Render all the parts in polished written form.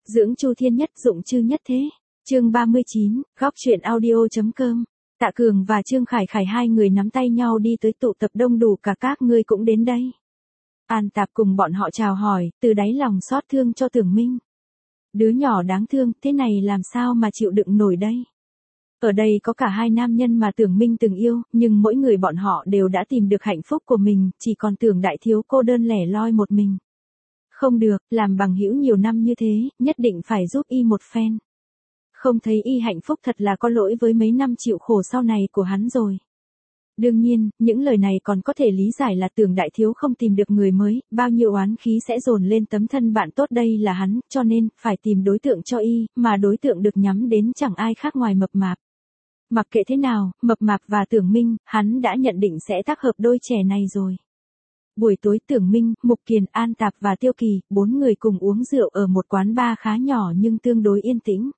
Dưỡng Chu Thiên Nhất dụng chư nhất thế. Chương 39, góc truyện audio.com. Tạ Cường và Trương Khải Khải hai người nắm tay nhau đi tới tụ tập đông đủ cả các ngươi cũng đến đây. An Tạp cùng bọn họ chào hỏi, từ đáy lòng xót thương cho Tưởng Minh. Đứa nhỏ đáng thương, thế này làm sao mà chịu đựng nổi đây? Ở đây có cả hai nam nhân mà Tưởng Minh từng yêu, nhưng mỗi người bọn họ đều đã tìm được hạnh phúc của mình, chỉ còn Tưởng đại thiếu cô đơn lẻ loi một mình. Không được, làm bằng hữu nhiều năm như thế, nhất định phải giúp y một phen. Không thấy y hạnh phúc thật là có lỗi với mấy năm chịu khổ sau này của hắn rồi. Đương nhiên, những lời này còn có thể lý giải là Tưởng đại thiếu không tìm được người mới, bao nhiêu oán khí sẽ dồn lên tấm thân bạn tốt đây là hắn, cho nên, phải tìm đối tượng cho y, mà đối tượng được nhắm đến chẳng ai khác ngoài Mập Mạp. Mặc kệ thế nào, Mập Mạp và Tưởng Minh, hắn đã nhận định sẽ tác hợp đôi trẻ này rồi. Buổi tối Tưởng Minh, Mục Kiền, An Tạp và Tiêu Kỳ, 4 người cùng uống rượu ở một quán bar khá nhỏ nhưng tương đối yên tĩnh.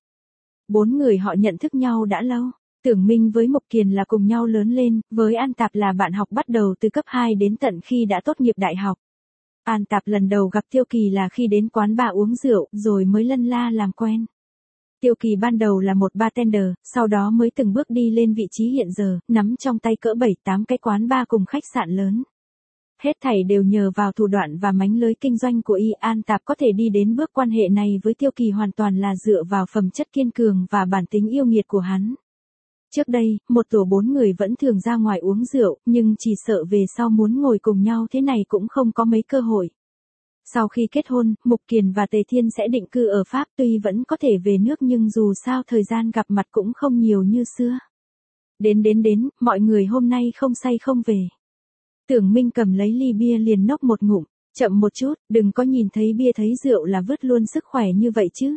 4 người họ nhận thức nhau đã lâu. Tưởng Minh với Mục Kiền là cùng nhau lớn lên, với An Tạp là bạn học bắt đầu từ cấp 2 đến tận khi đã tốt nghiệp đại học. An Tạp lần đầu gặp Tiêu Kỳ là khi đến quán bar uống rượu, rồi mới lân la làm quen. Tiêu Kỳ ban đầu là một bartender, sau đó mới từng bước đi lên vị trí hiện giờ, nắm trong tay cỡ 7-8 cái quán bar cùng khách sạn lớn. Hết thảy đều nhờ vào thủ đoạn và mánh lới kinh doanh của y. An Tạp có thể đi đến bước quan hệ này với Tiêu Kỳ hoàn toàn là dựa vào phẩm chất kiên cường và bản tính yêu nghiệt của hắn. Trước đây, một tổ 4 người vẫn thường ra ngoài uống rượu, nhưng chỉ sợ về sau muốn ngồi cùng nhau thế này cũng không có mấy cơ hội. Sau khi kết hôn, Mục Kiền và Tề Thiên sẽ định cư ở Pháp, tuy vẫn có thể về nước nhưng dù sao thời gian gặp mặt cũng không nhiều như xưa. Đến, mọi người hôm nay không say không về. Tưởng Minh cầm lấy ly bia liền nốc một ngụm, chậm một chút, đừng có nhìn thấy bia thấy rượu là vứt luôn sức khỏe như vậy chứ.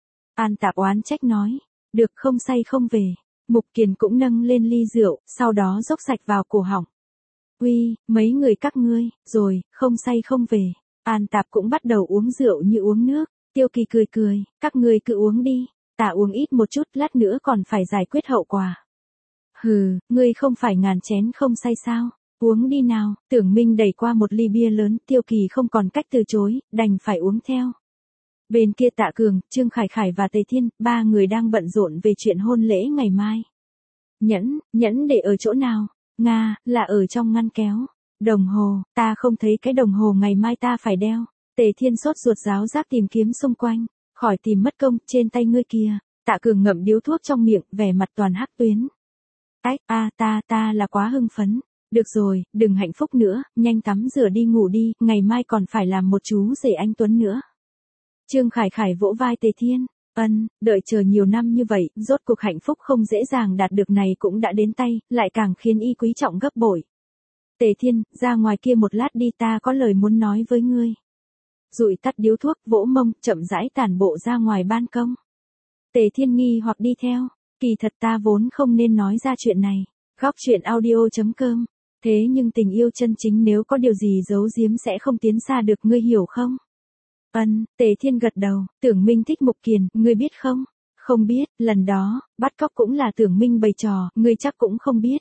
An Tạp oán trách nói, được không say không về. Mục Kiền cũng nâng lên ly rượu, sau đó dốc sạch vào cổ họng. Uy, mấy người các ngươi, rồi, không say không về. An Tạp cũng bắt đầu uống rượu như uống nước. Tiêu Kỳ cười, các ngươi cứ uống đi, ta uống ít một chút, lát nữa còn phải giải quyết hậu quả. Hừ, ngươi không phải ngàn chén không say sao? Uống đi nào. Tưởng Minh đẩy qua một ly bia lớn, Tiêu Kỳ không còn cách từ chối, đành phải uống theo. Bên kia Tạ Cường, Trương Khải Khải và Tề Thiên, 3 người đang bận rộn về chuyện hôn lễ ngày mai. Nhẫn để ở chỗ nào? Nga, là ở trong ngăn kéo. Đồng hồ, ta không thấy cái đồng hồ ngày mai ta phải đeo. Tề Thiên sốt ruột ráo rác tìm kiếm xung quanh, khỏi tìm mất công, trên tay ngươi kia. Tạ Cường ngậm điếu thuốc trong miệng, vẻ mặt toàn hắc tuyến. Ách, ta là quá hưng phấn. Được rồi, đừng hạnh phúc nữa, nhanh tắm rửa đi ngủ đi, ngày mai còn phải làm một chú rể anh Tuấn nữa. Trương Khải Khải vỗ vai Tề Thiên, đợi chờ nhiều năm như vậy, rốt cuộc hạnh phúc không dễ dàng đạt được này cũng đã đến tay, lại càng khiến y quý trọng gấp bội. Tề Thiên, ra ngoài kia một lát đi, ta có lời muốn nói với ngươi. Dụi tắt điếu thuốc, vỗ mông, chậm rãi tản bộ ra ngoài ban công. Tề Thiên nghi hoặc đi theo, kỳ thật ta vốn không nên nói ra chuyện này. Góc truyện audio.com. Thế nhưng tình yêu chân chính nếu có điều gì giấu giếm sẽ không tiến xa được, ngươi hiểu không? Tề Thiên gật đầu, Tưởng Minh thích Mục Kiền, ngươi biết không? Không biết, lần đó, bắt cóc cũng là Tưởng Minh bày trò, ngươi chắc cũng không biết.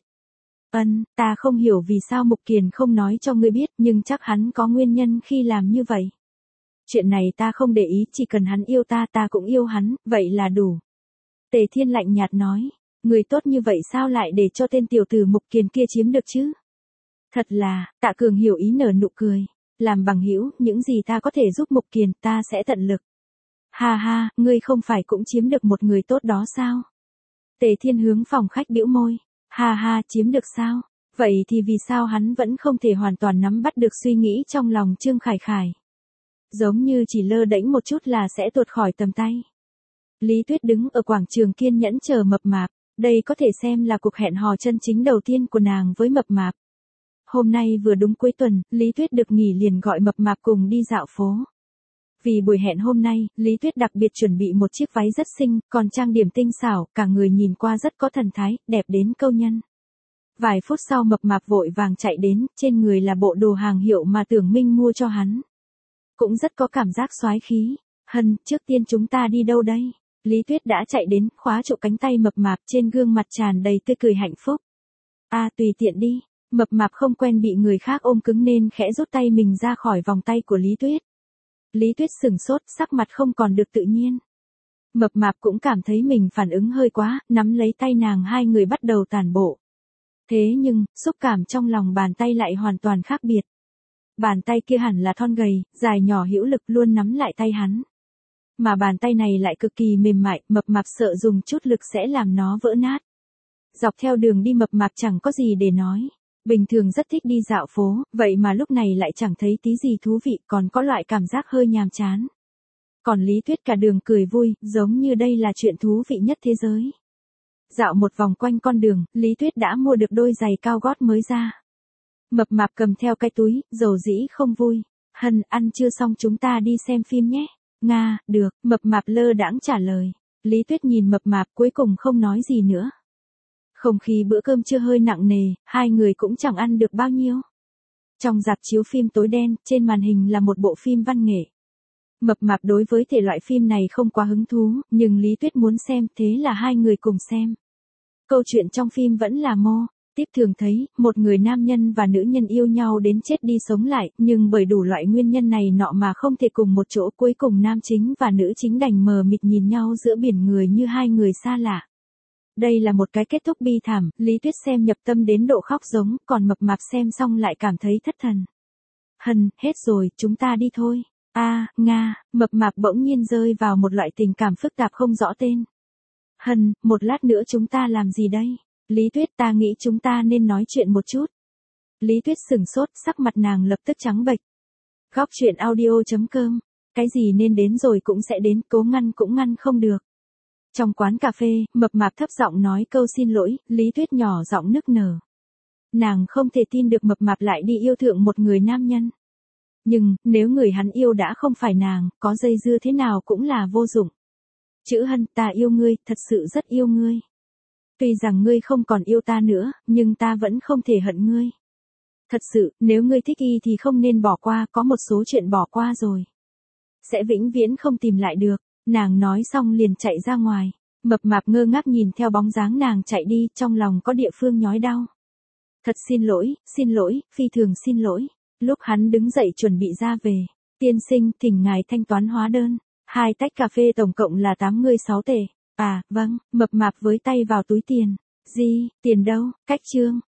Ta không hiểu vì sao Mục Kiền không nói cho ngươi biết, nhưng chắc hắn có nguyên nhân khi làm như vậy. Chuyện này ta không để ý, chỉ cần hắn yêu ta cũng yêu hắn, vậy là đủ. Tề Thiên lạnh nhạt nói, người tốt như vậy sao lại để cho tên tiểu tử Mục Kiền kia chiếm được chứ? Thật là, Tạ Cường hiểu ý nở nụ cười. Làm bằng hữu, những gì ta có thể giúp Mục Kiền, ta sẽ tận lực. Ha, ngươi không phải cũng chiếm được một người tốt đó sao? Tề Thiên hướng phòng khách bĩu môi. Ha, chiếm được sao? Vậy thì vì sao hắn vẫn không thể hoàn toàn nắm bắt được suy nghĩ trong lòng Trương Khải Khải? Giống như chỉ lơ đễnh một chút là sẽ tuột khỏi tầm tay. Lý Tuyết đứng ở quảng trường kiên nhẫn chờ Mập Mạp. Đây có thể xem là cuộc hẹn hò chân chính đầu tiên của nàng với Mập Mạp. Hôm nay vừa đúng cuối tuần, Lý Tuyết được nghỉ liền gọi Mập Mạp cùng đi dạo phố. Vì buổi hẹn hôm nay, Lý Tuyết đặc biệt chuẩn bị một chiếc váy rất xinh, còn trang điểm tinh xảo, cả người nhìn qua rất có thần thái, đẹp đến câu nhân. Vài phút sau Mập Mạp vội vàng chạy đến, trên người là bộ đồ hàng hiệu mà Tưởng Minh mua cho hắn. Cũng rất có cảm giác soái khí. Trước tiên chúng ta đi đâu đây? Lý Tuyết đã chạy đến, khóa trụ cánh tay Mập Mạp, trên gương mặt tràn đầy tươi cười hạnh phúc. Tùy tiện đi. Mập Mạp không quen bị người khác ôm cứng nên khẽ rút tay mình ra khỏi vòng tay của Lý Tuyết. Lý Tuyết sửng sốt, sắc mặt không còn được tự nhiên. Mập mạp cũng cảm thấy mình phản ứng hơi quá, nắm lấy tay nàng, hai người bắt đầu tản bộ. Thế nhưng, xúc cảm trong lòng bàn tay lại hoàn toàn khác biệt. Bàn tay kia hẳn là thon gầy, dài nhỏ hữu lực luôn nắm lại tay hắn. Mà bàn tay này lại cực kỳ mềm mại, mập mạp sợ dùng chút lực sẽ làm nó vỡ nát. Dọc theo đường đi mập mạp chẳng có gì để nói. Bình thường rất thích đi dạo phố, vậy mà lúc này lại chẳng thấy tí gì thú vị, còn có loại cảm giác hơi nhàm chán. Còn Lý Tuyết cả đường cười vui, giống như đây là chuyện thú vị nhất thế giới. Dạo một vòng quanh con đường, Lý Tuyết đã mua được đôi giày cao gót mới ra. Mập mạp cầm theo cái túi, dầu dĩ không vui. Hân, ăn chưa xong chúng ta đi xem phim nhé. Nga, được, mập mạp lơ đãng trả lời. Lý Tuyết nhìn mập mạp cuối cùng không nói gì nữa. Không khí bữa cơm trưa hơi nặng nề, hai người cũng chẳng ăn được bao nhiêu. Trong rạp chiếu phim tối đen, trên màn hình là một bộ phim văn nghệ. Mập mạp đối với thể loại phim này không quá hứng thú, nhưng Lý Tuyết muốn xem, thế là hai người cùng xem. Câu chuyện trong phim vẫn là tiếp thường thấy, một người nam nhân và nữ nhân yêu nhau đến chết đi sống lại, nhưng bởi đủ loại nguyên nhân này nọ mà không thể cùng một chỗ, cuối cùng nam chính và nữ chính đành mờ mịt nhìn nhau giữa biển người như hai người xa lạ. Đây là một cái kết thúc bi thảm, Lý Tuyết xem nhập tâm đến độ khóc giống, còn mập mạp xem xong lại cảm thấy thất thần. Hân, hết rồi, chúng ta đi thôi. Nga, mập mạp bỗng nhiên rơi vào một loại tình cảm phức tạp không rõ tên. Hân, một lát nữa chúng ta làm gì đây? Lý Tuyết, ta nghĩ chúng ta nên nói chuyện một chút. Lý Tuyết sửng sốt, sắc mặt nàng lập tức trắng bệch. Góc chuyện audio.com, cái gì nên đến rồi cũng sẽ đến, cố ngăn cũng ngăn không được. Trong quán cà phê, mập mạp thấp giọng nói câu xin lỗi, Lý Tuyết nhỏ giọng nức nở. Nàng không thể tin được mập mạp lại đi yêu thượng một người nam nhân. Nhưng, nếu người hắn yêu đã không phải nàng, có dây dưa thế nào cũng là vô dụng. Chữ Hân, ta yêu ngươi, thật sự rất yêu ngươi. Tuy rằng ngươi không còn yêu ta nữa, nhưng ta vẫn không thể hận ngươi. Thật sự, nếu ngươi thích y thì không nên bỏ qua, có một số chuyện bỏ qua rồi. Sẽ vĩnh viễn không tìm lại được. Nàng nói xong liền chạy ra ngoài. Mập mạp ngơ ngác nhìn theo bóng dáng nàng chạy đi, trong lòng có địa phương nhói đau. Thật xin lỗi, phi thường xin lỗi. Lúc hắn đứng dậy chuẩn bị ra về. Tiên sinh, thỉnh ngài thanh toán hóa đơn. 2 tách cà phê tổng cộng là 86 tệ. À, vâng, mập mạp với tay vào túi tiền. Gì, tiền đâu, cách trương.